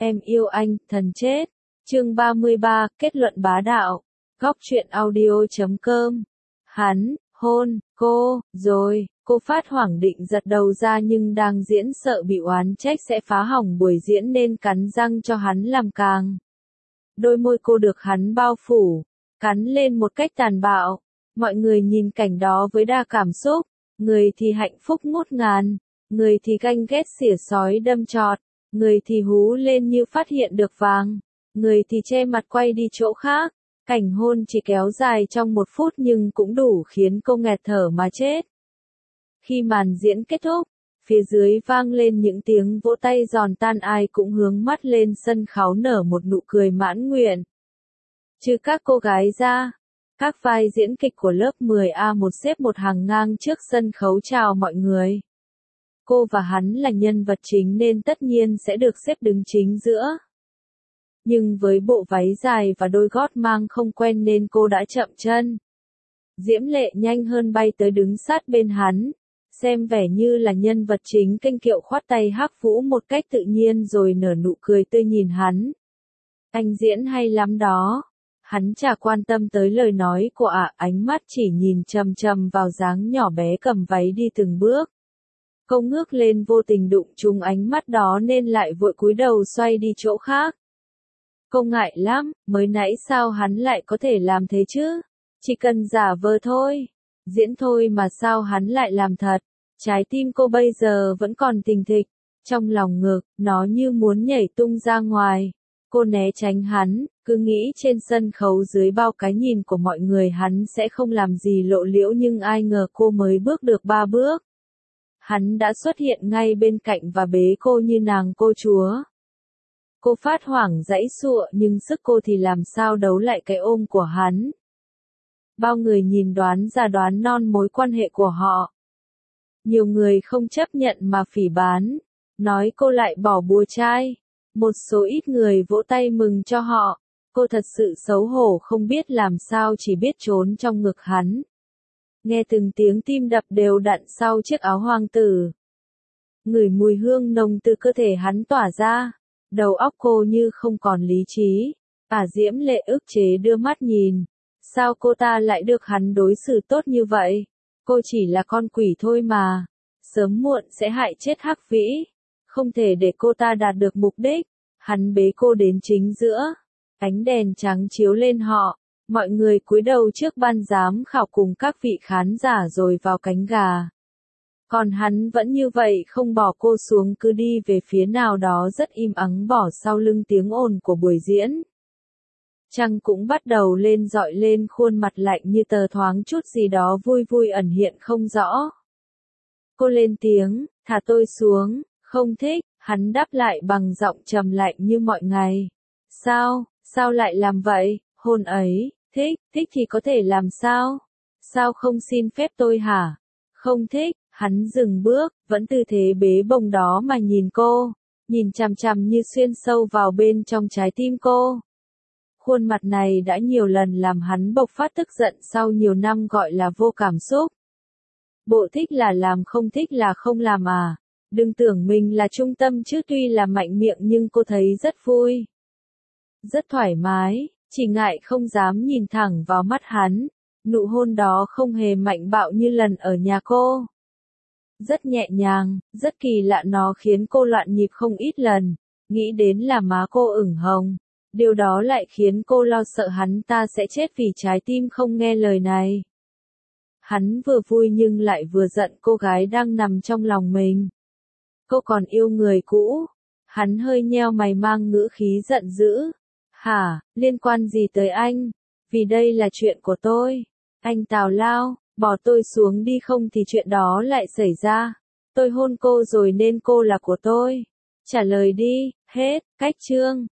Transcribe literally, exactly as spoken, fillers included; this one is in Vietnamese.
Em yêu anh, thần chết. Chương ba mươi ba, kết luận bá đạo. Góc truyện audio chấm com. Hắn, hôn, cô, rồi, cô phát hoảng định giật đầu ra nhưng đang diễn sợ bị oán trách sẽ phá hỏng buổi diễn nên cắn răng cho hắn làm càng. Đôi môi cô được hắn bao phủ, cắn lên một cách tàn bạo. Mọi người nhìn cảnh đó với đa cảm xúc, người thì hạnh phúc ngút ngàn, người thì ganh ghét xỉa sói đâm chọt, người thì hú lên như phát hiện được vàng, người thì che mặt quay đi chỗ khác. Cảnh hôn chỉ kéo dài trong một phút nhưng cũng đủ khiến cô nghẹt thở mà chết. Khi màn diễn kết thúc, phía dưới vang lên những tiếng vỗ tay giòn tan, ai cũng hướng mắt lên sân khấu nở một nụ cười mãn nguyện. Trừ các cô gái ra, các vai diễn kịch của lớp mười A một xếp một hàng ngang trước sân khấu chào mọi người. Cô và hắn là nhân vật chính nên tất nhiên sẽ được xếp đứng chính giữa. Nhưng với bộ váy dài và đôi gót mang không quen nên cô đã chậm chân. Diễm Lệ nhanh hơn bay tới đứng sát bên hắn, xem vẻ như là nhân vật chính kênh kiệu khoát tay hắc vũ một cách tự nhiên rồi nở nụ cười tươi nhìn hắn. Anh diễn hay lắm đó. Hắn chả quan tâm tới lời nói của ả, à, ánh mắt chỉ nhìn chằm chằm vào dáng nhỏ bé cầm váy đi từng bước. Cô ngước lên vô tình đụng trúng ánh mắt đó nên lại vội cúi đầu xoay đi chỗ khác. Cô ngại lắm, mới nãy sao hắn lại có thể làm thế chứ? Chỉ cần giả vờ thôi, diễn thôi mà sao hắn lại làm thật? Trái tim cô bây giờ vẫn còn thình thịch, trong lòng ngực, nó như muốn nhảy tung ra ngoài. Cô né tránh hắn, cứ nghĩ trên sân khấu dưới bao cái nhìn của mọi người hắn sẽ không làm gì lộ liễu nhưng ai ngờ cô mới bước được ba bước. Hắn đã xuất hiện ngay bên cạnh và bế cô như nàng cô chúa. Cô phát hoảng giãy giụa nhưng sức cô thì làm sao đấu lại cái ôm của hắn. Bao người nhìn đoán ra đoán non mối quan hệ của họ. Nhiều người không chấp nhận mà phỉ báng, nói cô lại bỏ bùa trai. Một số ít người vỗ tay mừng cho họ. Cô thật sự xấu hổ không biết làm sao, chỉ biết trốn trong ngực hắn. Nghe từng tiếng tim đập đều đặn sau chiếc áo hoàng tử. Ngửi mùi hương nồng từ cơ thể hắn tỏa ra. Đầu óc cô như không còn lý trí. Ả Diễm Lệ ức chế đưa mắt nhìn. Sao cô ta lại được hắn đối xử tốt như vậy? Cô chỉ là con quỷ thôi mà. Sớm muộn sẽ hại chết Hắc Vĩ. Không thể để cô ta đạt được mục đích. Hắn bế cô đến chính giữa. Ánh đèn trắng chiếu lên họ. Mọi người cúi đầu trước ban giám khảo cùng các vị khán giả rồi vào cánh gà. Còn hắn vẫn như vậy không bỏ cô xuống, cứ đi về phía nào đó rất im ắng bỏ sau lưng tiếng ồn của buổi diễn. Trăng cũng bắt đầu lên dọi lên khuôn mặt lạnh như tờ, thoáng chút gì đó vui vui ẩn hiện không rõ. Cô lên tiếng, thả tôi xuống, không thích, hắn đáp lại bằng giọng trầm lạnh như mọi ngày. Sao, sao lại làm vậy, hôn ấy, thích, thích thì có thể làm sao? Sao không xin phép tôi hả? Không thích. Hắn dừng bước, vẫn tư thế bế bồng đó mà nhìn cô, nhìn chằm chằm như xuyên sâu vào bên trong trái tim cô. Khuôn mặt này đã nhiều lần làm hắn bộc phát tức giận sau nhiều năm gọi là vô cảm xúc. Bộ thích là làm, không thích là không làm à? Đừng tưởng mình là trung tâm chứ, tuy là mạnh miệng nhưng cô thấy rất vui. Rất thoải mái, chỉ ngại không dám nhìn thẳng vào mắt hắn. Nụ hôn đó không hề mạnh bạo như lần ở nhà cô. Rất nhẹ nhàng, rất kỳ lạ, nó khiến cô loạn nhịp không ít lần, nghĩ đến là má cô ửng hồng. Điều đó lại khiến cô lo sợ hắn ta sẽ chết vì trái tim không nghe lời này. Hắn vừa vui nhưng lại vừa giận cô gái đang nằm trong lòng mình. Cô còn yêu người cũ. Hắn hơi nheo mày mang ngữ khí giận dữ. Hả, liên quan gì tới anh? Vì đây là chuyện của tôi. Anh tào lao. Bỏ tôi xuống đi không thì chuyện đó lại xảy ra. Tôi hôn cô rồi nên cô là của tôi. Trả lời đi, hết, cách chương.